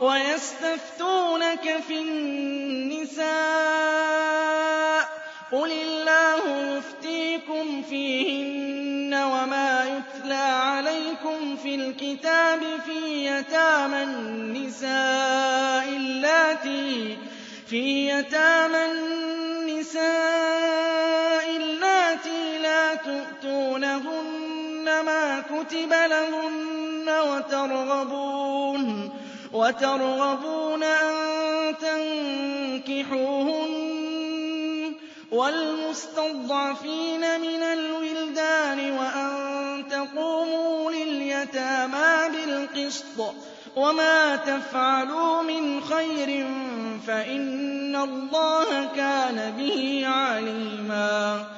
وَيَسْتَفْتُونَكَ فِي النِّسَاءِ ۖ قُلِ اللَّهُ يُفْتِيكُمْ فِيهِنَّ وَمَا يُتْلَىٰ عَلَيْكُمْ فِي الْكِتَابِ فِي يَتَامَى النِّسَاءِ اللَّاتِي لَا تُؤْتُونَهُنَّ مَا كُتِبَ لَهُنَّ وَتَرْغَبُونَ أَن تَنكِحُوهُنَّ وَالْمُسْتَضْعَفِينَ مِنَ الْوِلْدَانِ وَأَن تَقُومُوا لِلْيَتَامَىٰ بِالْقِسْطِ ۚ وَمَا تَفْعَلُوا مِنْ خَيْرٍ فَإِنَّ اللَّهَ كَانَ بِهِ عَلِيمًا